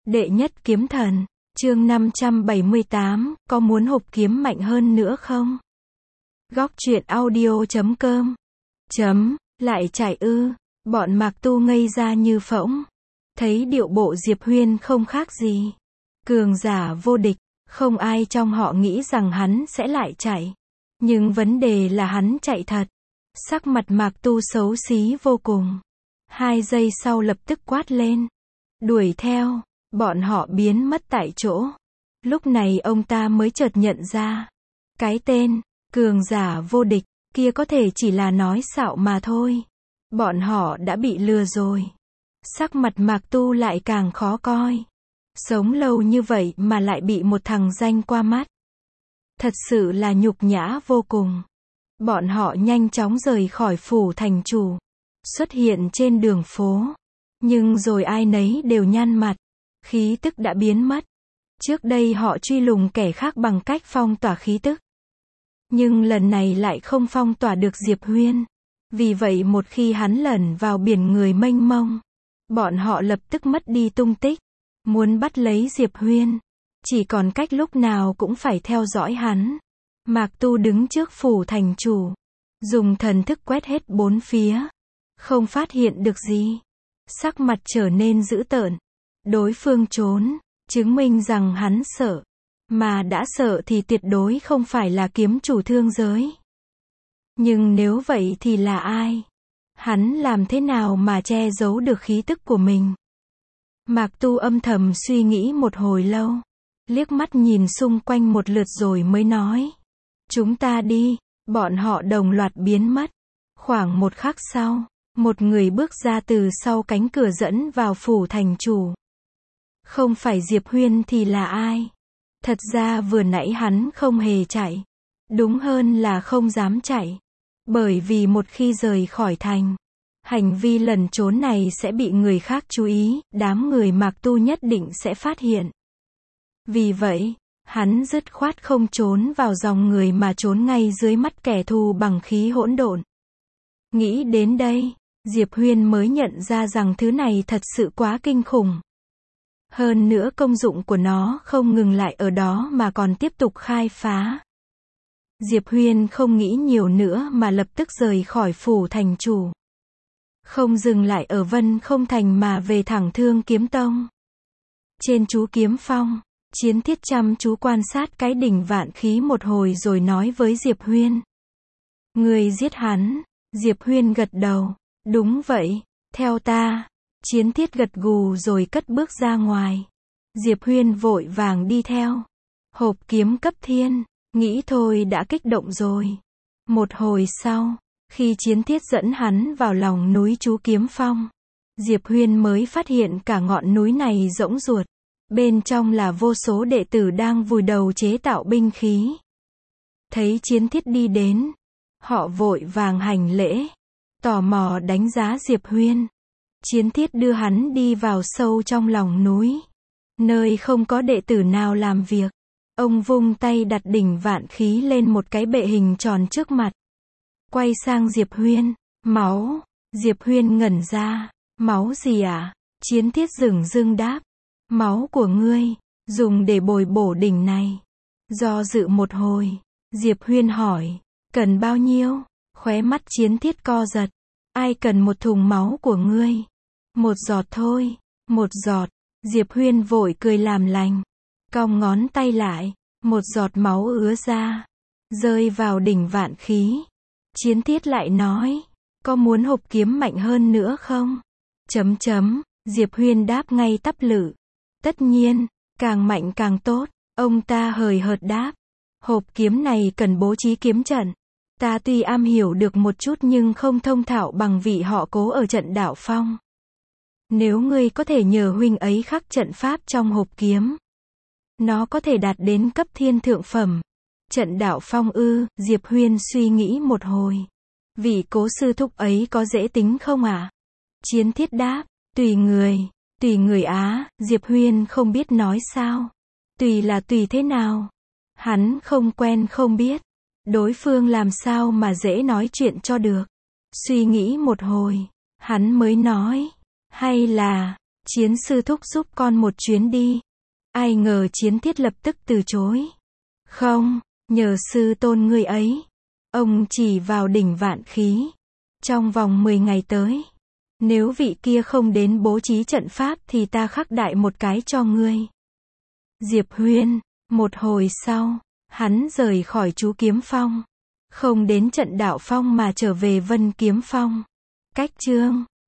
Đệ nhất kiếm thần, chương 578, có muốn hộp kiếm mạnh hơn nữa không? Góc truyện audio.com lại chạy ư, bọn Mạc Tu ngây ra như phỗng. Thấy điệu bộ Diệp Huyên không khác gì cường giả vô địch, không ai trong họ nghĩ rằng hắn sẽ lại chạy. Nhưng vấn đề là hắn chạy thật. Sắc mặt Mạc Tu xấu xí vô cùng. 2 giây sau lập tức quát lên. Đuổi theo, bọn họ biến mất tại chỗ. Lúc này ông ta mới chợt nhận ra. Cái tên, cường giả vô địch, kia có thể chỉ là nói xạo mà thôi. Bọn họ đã bị lừa rồi. Sắc mặt Mạc Tu lại càng khó coi. Sống lâu như vậy mà lại bị một thằng danh qua mắt. Thật sự là nhục nhã vô cùng. Bọn họ nhanh chóng rời khỏi phủ thành chủ. Xuất hiện trên đường phố. Nhưng rồi ai nấy đều nhăn mặt. Khí tức đã biến mất. Trước đây họ truy lùng kẻ khác bằng cách phong tỏa khí tức. Nhưng lần này lại không phong tỏa được Diệp Huyên. Vì vậy một khi hắn lẩn vào biển người mênh mông, bọn họ lập tức mất đi tung tích. Muốn bắt lấy Diệp Huyên, chỉ còn cách lúc nào cũng phải theo dõi hắn. Mạc Tu đứng trước phủ thành chủ, dùng thần thức quét hết bốn phía, không phát hiện được gì. Sắc mặt trở nên dữ tợn. Đối phương trốn, chứng minh rằng hắn sợ. Mà đã sợ thì tuyệt đối không phải là kiếm chủ thương giới. Nhưng nếu vậy thì là ai? Hắn làm thế nào mà che giấu được khí tức của mình? Mạc Tu âm thầm suy nghĩ một hồi lâu. Liếc mắt nhìn xung quanh một lượt rồi mới nói. Chúng ta đi. Bọn họ đồng loạt biến mất. Khoảng một khắc sau, một người bước ra từ sau cánh cửa dẫn vào phủ thành chủ. Không phải Diệp Huyên thì là ai? Thật ra vừa nãy hắn không hề chạy. Đúng hơn là không dám chạy. Bởi vì một khi rời khỏi thành, hành vi lẩn trốn này sẽ bị người khác chú ý, đám người Mạc Tu nhất định sẽ phát hiện. Vì vậy, hắn dứt khoát không trốn vào dòng người mà trốn ngay dưới mắt kẻ thù bằng khí hỗn độn. Nghĩ đến đây, Diệp Huyên mới nhận ra rằng thứ này thật sự quá kinh khủng. Hơn nữa công dụng của nó không ngừng lại ở đó mà còn tiếp tục khai phá. Diệp Huyên không nghĩ nhiều nữa mà lập tức rời khỏi phủ thành chủ. Không dừng lại ở Vân Không Thành mà về thẳng Thương Kiếm Tông. Trên chú kiếm phong, Chiến Thiết chăm chú quan sát cái đỉnh vạn khí một hồi rồi nói với Diệp Huyên. Người giết hắn. Diệp Huyên gật đầu. Đúng vậy, theo ta. Chiến Thiết gật gù rồi cất bước ra ngoài. Diệp Huyên vội vàng đi theo. Hộp kiếm cấp thiên, nghĩ thôi đã kích động rồi. Một hồi sau, khi Chiến Thiết dẫn hắn vào lòng núi chú kiếm phong, Diệp Huyên mới phát hiện cả ngọn núi này rỗng ruột. Bên trong là vô số đệ tử đang vùi đầu chế tạo binh khí. Thấy Chiến Thiết đi đến, họ vội vàng hành lễ, tò mò đánh giá Diệp Huyên. Chiến Thiết đưa hắn đi vào sâu trong lòng núi, nơi không có đệ tử nào làm việc. Ông vung tay đặt đỉnh vạn khí lên một cái bệ hình tròn trước mặt. Quay sang Diệp Huyên. Máu. Diệp Huyên ngẩn ra. Máu gì à? Chiến Thiết dửng dưng đáp. Máu của ngươi, dùng để bồi bổ đỉnh này. Do dự một hồi, Diệp Huyên hỏi. Cần bao nhiêu? Khóe mắt Chiến Thiết co giật. Ai cần một thùng máu của ngươi? Một giọt thôi. Một giọt. Diệp Huyên vội cười làm lành. Cong ngón tay lại. Một giọt máu ứa ra. Rơi vào đỉnh vạn khí. Chiến Thiết lại nói. Có muốn hộp kiếm mạnh hơn nữa không? Diệp Huyên đáp ngay tắp lự. Tất nhiên, càng mạnh càng tốt. Ông ta hời hợt đáp. Hộp kiếm này cần bố trí kiếm trận. Ta tuy am hiểu được một chút nhưng không thông thạo bằng vị họ Cố ở trận Đảo Phong. Nếu ngươi có thể nhờ huynh ấy khắc trận pháp trong hộp kiếm, nó có thể đạt đến cấp thiên thượng phẩm. Trận Đảo Phong ư? Diệp Huyên suy nghĩ một hồi. Vị Cố sư thúc ấy có dễ tính không à? Chiến Thiết đáp. Tùy người á. Diệp Huyên không biết nói sao. Tùy là tùy thế nào? Hắn không quen không biết. Đối phương làm sao mà dễ nói chuyện cho được. Suy nghĩ một hồi, hắn mới nói. Hay là, Chiến sư thúc giúp con một chuyến đi. Ai ngờ Chiến Thiết lập tức từ chối. Không, nhờ sư tôn ngươi ấy. Ông chỉ vào đỉnh Vạn Khí. Trong vòng 10 ngày tới. Nếu vị kia không đến bố trí trận pháp thì ta khắc đại một cái cho ngươi. Diệp Huyên, một hồi sau, hắn rời khỏi chú Kiếm Phong. Không đến trận Đạo Phong mà trở về Vân Kiếm Phong. Cách chương